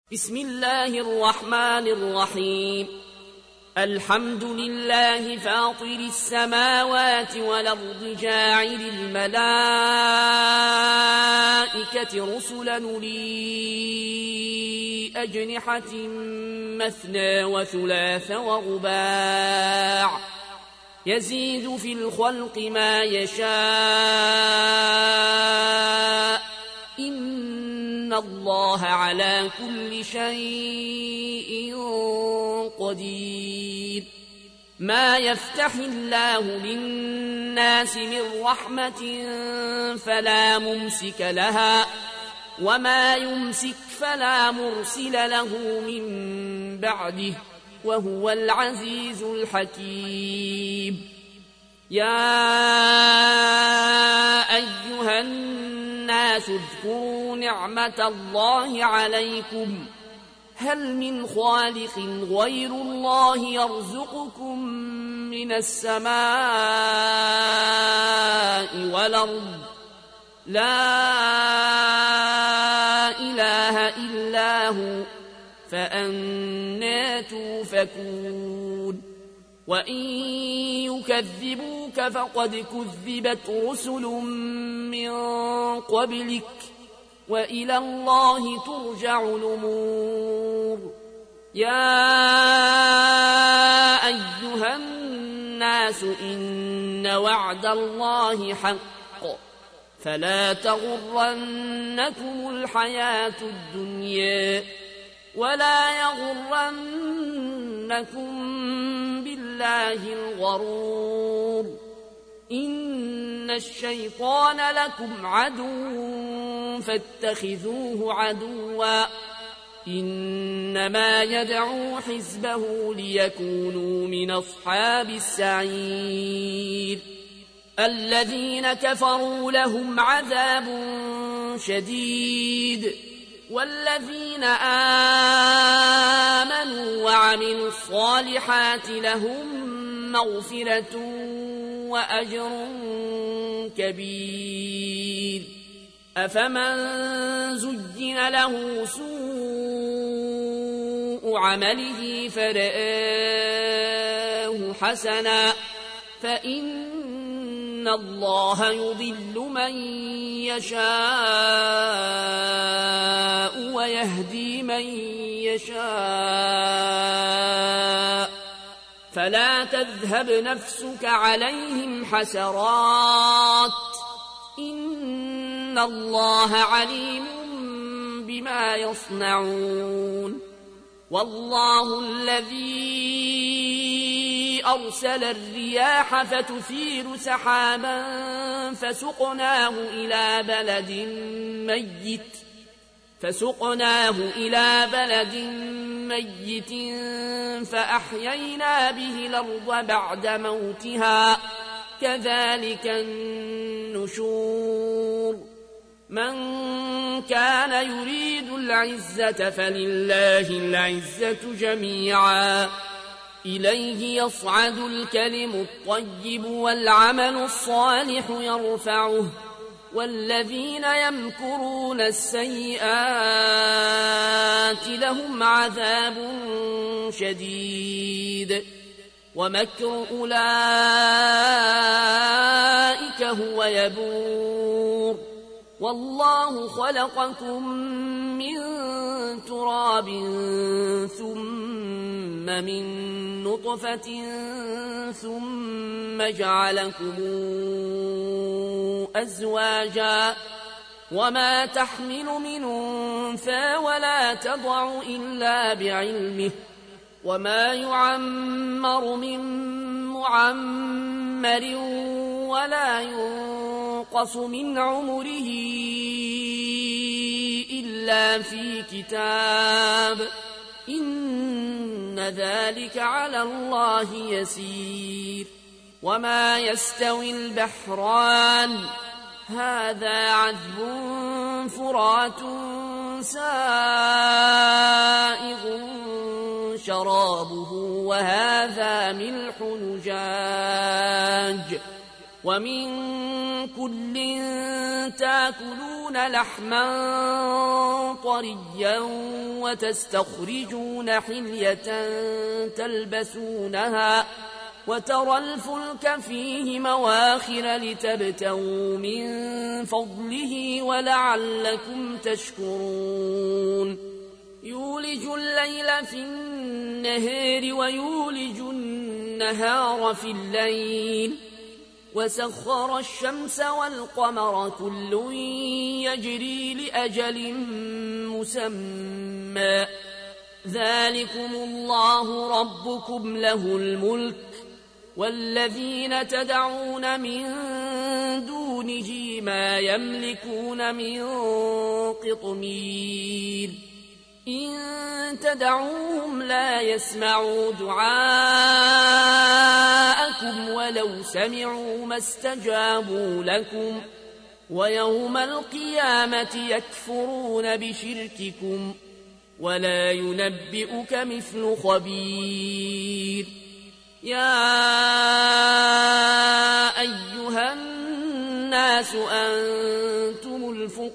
بسم الله الرحمن الرحيم. الحمد لله فاطر السماوات والأرض جاعل الملائكة رسلا أولي أجنحة مثنى وثلاث ورباع يزيد في الخلق ما يشاء إن الله على كل شيء قدير. ما يفتح الله للناس من رحمة فلا ممسك لها وما يمسك فلا مرسل له من بعده وهو العزيز الحكيم. يا أيها الناس اذكروا نعمة الله عليكم هل من خالق غير الله يرزقكم من السماء والأرض لا إله إلا هو فأنى توفكون. وإن يكذبوك فقد كذبت رسل من قبلك وإلى الله ترجع الأمور. يا أيها الناس إن وعد الله حق فلا تغرنكم الحياة الدنيا ولا يغرنكم بالله الغرور. إن الشيطان لكم عدو فاتخذوه عدوا إنما يدعو حزبه ليكونوا من أصحاب السعير. الذين كفروا لهم عذاب شديد والذين آمنوا وعملوا الصالحات لهم مغفرة وأجر كبير. أفمن زين له سوء عمله فرآه حسنا فإن الله يضل من يشاء ويهدي من يشاء فلا تذهب نفسك عليهم حسرات إن الله عليم بما يصنعون. والله الذي أرسل الرياح فتثير سحابا فسقناه إلى بلد ميت فأحيينا به الأرض بعد موتها كذلك النشور. من كان يريد العزة فلله العزة جميعا إليه يصعد الكلم الطيب والعمل الصالح يرفعه والذين يمكرون السيئات لهم عذاب شديد ومكر أولئك هو يبور. والله خلقكم من تراب ثم من نطفة ثم جعلكم أزواجا وما تحمل من أنثى ولا تضع إلا بعلمه وما يعمر من معمر ولا ينقص من عمره إلا في كتاب إن ذلك على الله يسير. وما يستوي البحران هذا عذب فرات سائغ شرابه وهذا ملح نجاج ومن كل تاكلون تأكلون لحما طريا وتستخرجون حلية تلبسونها وترى الفلك فيه مواخر لتبتغوا من فضله ولعلكم تشكرون يولج الليل في النهار ويولج النهار في الليل وسخر الشمس والقمر كل يجري لأجل مسمى ذلكم الله ربكم له الملك والذين تدعون من دونه ما يملكون من قطمير إن تدعوهم لا يسمعوا دعاءكم ولو سمعوا ما استجابوا لكم ويوم القيامة يكفرون بشرككم ولا ينبئك مثل خبير يا أيها الناس أنتم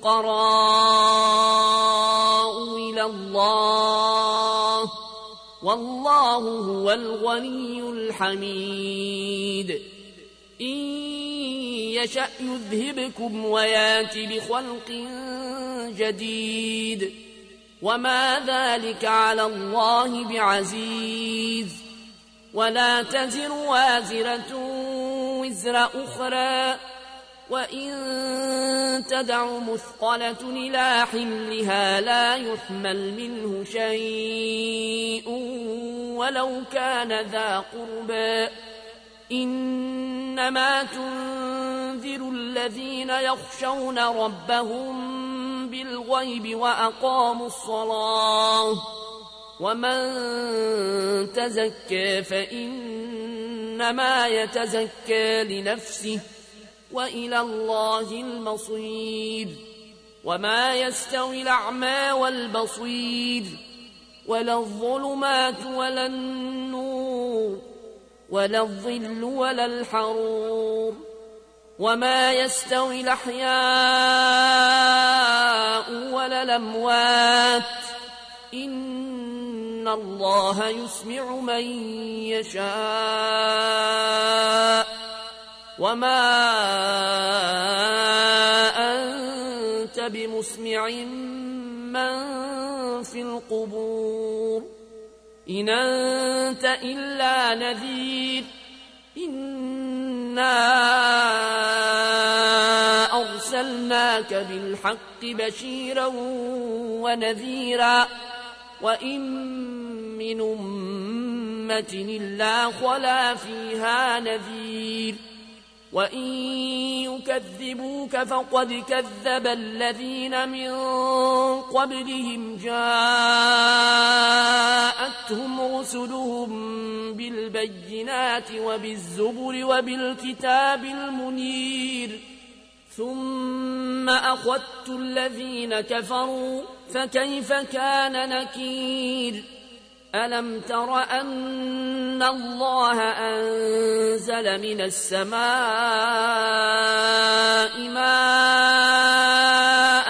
الفقراء إلى الله والله هو الغني الحميد إن يشأ يذهبكم ويات بخلق جديد وما ذلك على الله بعزيز ولا تزر وازرة وزر أخرى وإن تدع مثقلة إلى حملها لا يحمل منه شيء ولو كان ذا قربى إنما تنذر الذين يخشون ربهم بالغيب وأقاموا الصلاة ومن تزكى فإنما يتزكى لنفسه وإلى الله المصير وما يستوي الأعمى والبصير ولا الظلمات ولا النور ولا الظل ولا الحرور وما يستوي الأحياء ولا الأموات إن الله يسمع من يشاء وما أنت بمسمع من في القبور إن أنت إلا نذير إنا أرسلناك بالحق بشيرا ونذيرا وإن من أمة إلا خلا فيها نذير وإن يكذبوك فقد كذب الذين من قبلهم جاءتهم رسلهم بالبينات وبالزبر وبالكتاب المنير ثم أخذت الذين كفروا فكيف كان نكير ألم تر أن الله أنزل من السماء ماء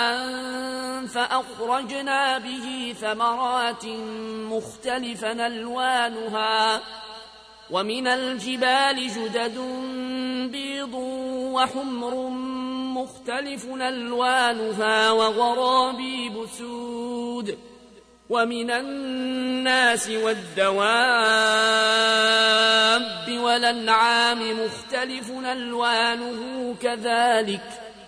فأخرجنا به ثمرات مختلفا ألوانها ومن الجبال جدد بيض وحمر مختلف ألوانها وغرابيب سود ومن الناس والدواب والأنعام مختلف ألوانه كذلك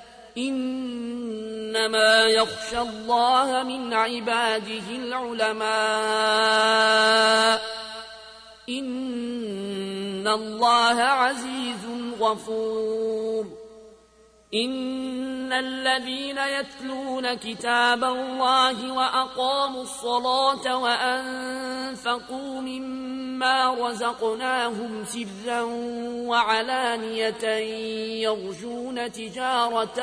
إنما يخشى الله من عباده العلماء إن الله عزيز غفور إن الذين يتلون كتاب الله وأقاموا الصلاة وأنفقوا مما رزقناهم سرا وعلانية يرجون تجارة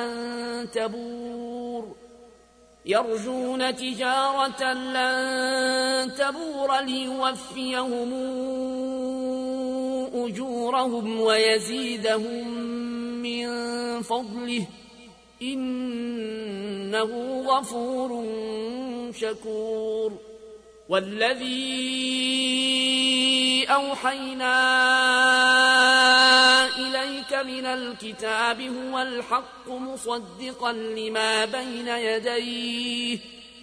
لن تبور ليوفيهم أجورهم ويزيدهم من فضله إنه غفور شكور والذي أوحينا إليك من الكتاب هو الحق مصدقا لما بين يديه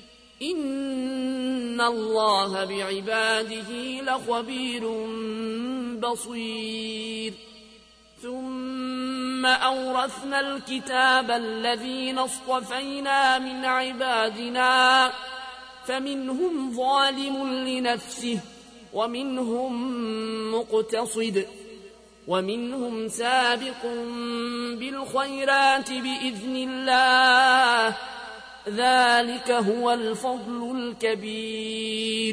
إن الله بعباده لخبير بصير ثم أورثنا الكتاب الذين اصطفينا من عبادنا فمنهم ظالم لنفسه ومنهم مقتصد ومنهم سابق بالخيرات بإذن الله ذلك هو الفضل الكبير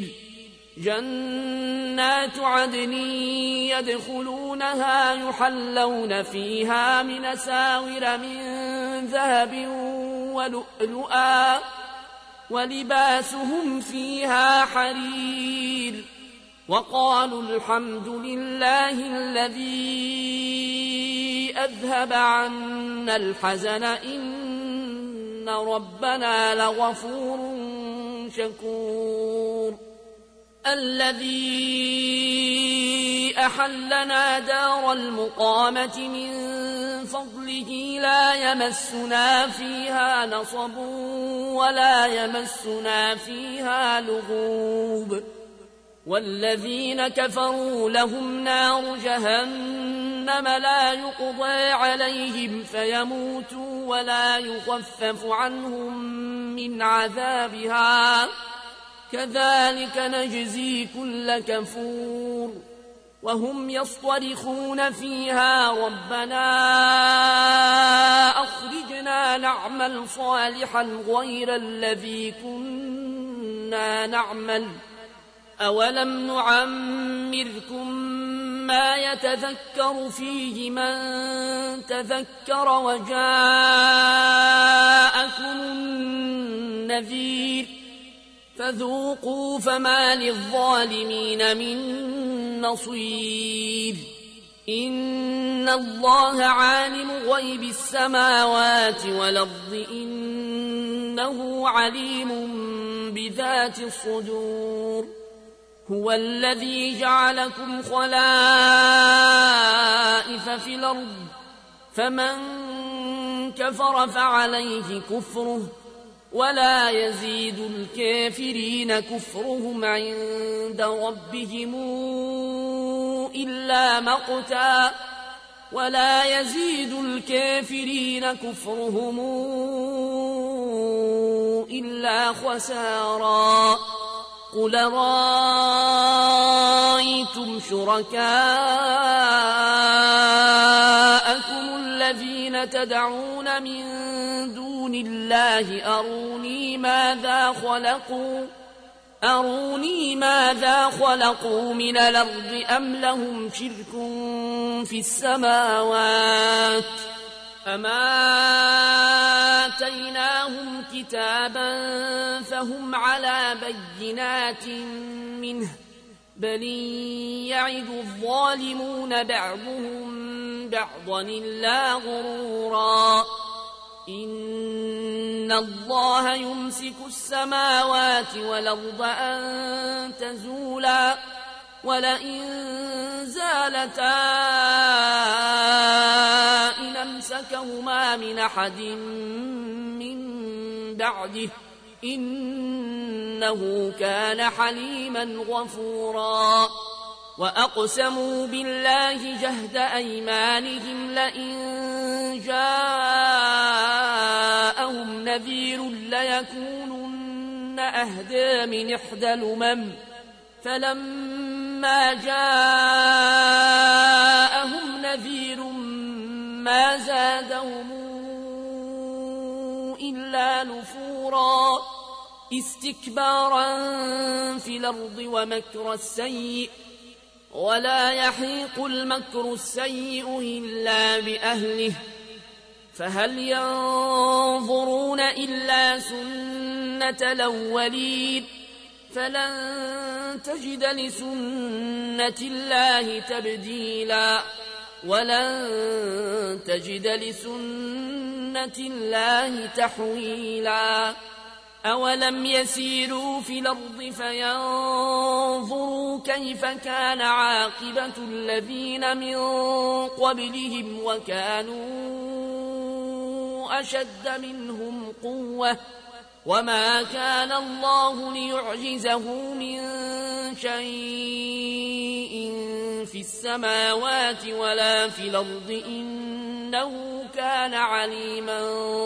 جنات عدن يدخلونها يحلون فيها من أساور من ذهب ولؤلؤا ولباسهم فيها حرير وقالوا الحمد لله الذي أذهب عنا الحزن إن ربنا لغفور شكور الذي أحلنا دار المقامة من فضله لا يمسنا فيها نصب ولا يمسنا فيها لغوب والذين كفروا لهم نار جهنم لا يقضى عليهم فيموتوا ولا يخفف عنهم من عذابها كذلك نجزي كل كفور وهم يصطرخون فيها ربنا أخرجنا نعمل صالحا غير الذي كنا نعمل أولم نعمركم ما يتذكر فيه من تذكر وجاءكم النذير فذوقوا فما للظالمين من نصير إن الله عالم غيب السماوات والأرض إنه عليم بذات الصدور هو الذي جعلكم خلائف في الأرض فمن كفر فعليه كفره ولا يزيد الكافرين كفرهم عند ربهم إلا مقتا ولا يزيد الكافرين كفرهم إلا خسارا قل رأيتم شركاءكم الذين تدعون من دون الله أروني ماذا خلقوا من الأرض أم لهم شرك في السماوات أما آتيناهم كتابا فهم على بينات منه بل يعد الظالمون بعضهم بعضا إلا غرورا إن الله يمسك السماوات والأرض أن تزولا ولئن زالتا إن أمسكهما من أحد من بعده إنه كان حليما غفورا وأقسموا بالله جهد أيمانهم لئن جاءهم نذير ليكونن أهدى من إحدى الأمم فلما جاءهم نذير ما زادهم إلا نفورا استكبارا في الأرض ومكر السيء ولا يحيق المكر السيء إلا بأهله فهل ينظرون إلا سنة الأولين فلن تجد لسنة الله تبديلا ولن تجد لسنة الله تحويلا أولم يسيروا في الأرض فينظروا كيف كان عاقبة الذين من قبلهم وكانوا أشد منهم قوة وما كان الله ليعجزه من شيء في السماوات ولا في الأرض إنه كان عليما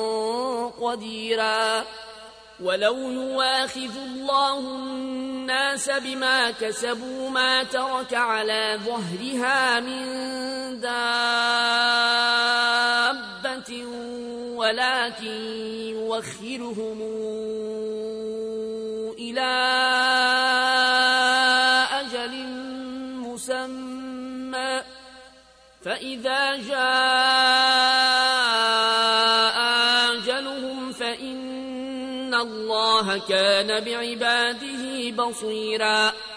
قديرا ولو يواخذ الله الناس بما كسبوا ما ترك على ظهرها من دابة ولكن يوخرهم إلى أجل مسمى فإذا جاء أجلهم فإن الله كان بعباده بصيرا